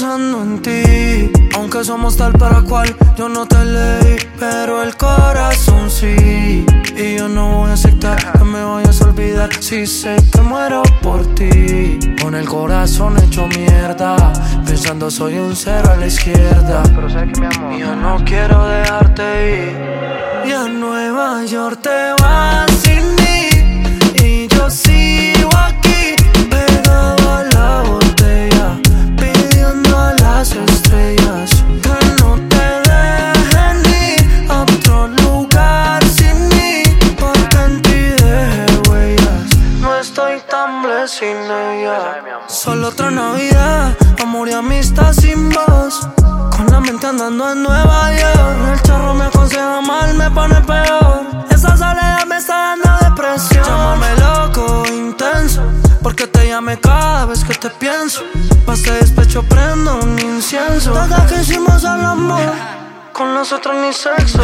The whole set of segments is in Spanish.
pensando en ti. Aunque somos tal para cual, yo no te leí, pero el corazón sí. Y yo no voy a aceptar que me vayas a olvidar si sé que muero por ti. Con el corazón hecho mierda, pensando soy un cero a la izquierda. Pero sé que mi amor, y yo no quiero dejarte ir. Y a Nueva York te vas sin mí, y yo sigo aquí pegado a la botella, pidiendo a las estrellas que no te dejen ir a otro lugar sin mí, porque en ti dejé huellas. No estoy tan blessed sin ella. Solo otra Navidad, amor y amistad sin voz. Con la mente andando en Nueva York, el charro me aconseja mal, me pone peor. Esa soledad me está dando depresión. Llámame loco, intenso, porque te llame cada vez que te pienso. Pa' este despecho prendo un incienso. Desde que hicimos el amor, con nosotros ni sexo.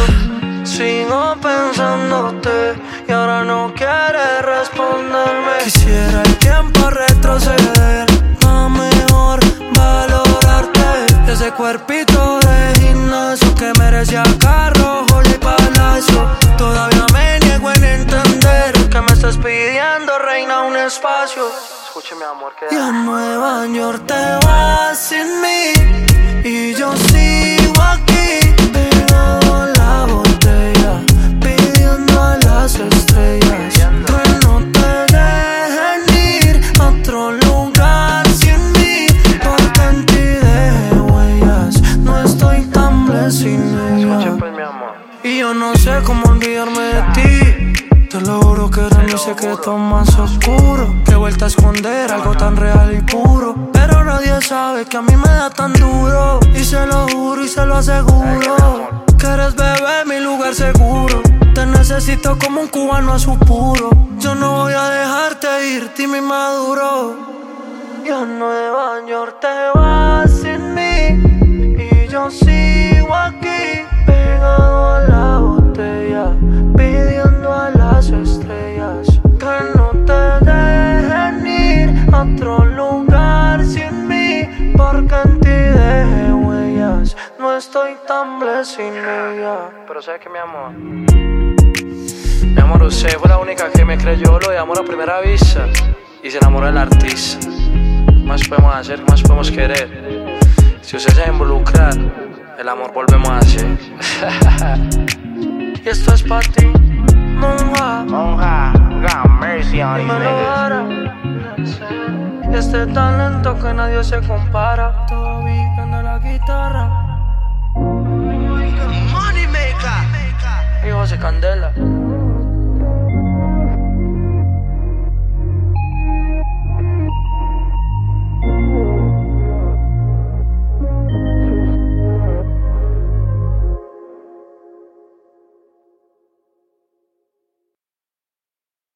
Sigo pensándote y ahora no quieres responderme. Quisiera el tiempo retroceder, pa' mejor valorarte. Ese cuerpito de gimnasio que merecía carro, joya y palacio. Todavía me niego en entender que me estás pidiendo, reina, un espacio. escuche mi amor, que Y a Nueva York te vas sin mí, y yo sigo aquí pegado a la botella, pidiendo a las estrellas que no te dejen ir a otro lugar sin mí, porque en ti dejé huellas. No estoy tan blessed sin ella. escuche pues mi amor. Y yo no sé cómo olvidarme de ti. Te lo juro que era mi secreto más oscuro, que he vuelto a esconder algo tan real y puro. Pero nadie sabe que a mí me da tan duro, y se lo juro y se lo aseguro, que eres, bebé, mi lugar seguro. Te necesito como un cubano a su puro. Yo no voy a dejarte ir, dime inmaduro. Y a Nueva York te vas sin mí, y yo sigo aquí pegado a la botella, pidiendo a las estrellas que no te dejen ir a otro lugar sin mí, porque en ti dejé huellas. No estoy tan blessed sin ella. Pero sé que mi amor, usted fue la única que me creyó lo de amor a primera vista y se enamoró del artista. ¿Qué más podemos hacer? ¿Qué más podemos querer? Si usted se involucra, el amor volvemos a hacer. Y esto es pa' ti, monja. Monja, God mercy on these Dímelo niggas. ahora. Y este talento que nadie se compara. Todavía en la guitarra. Money maker. Y José Candela.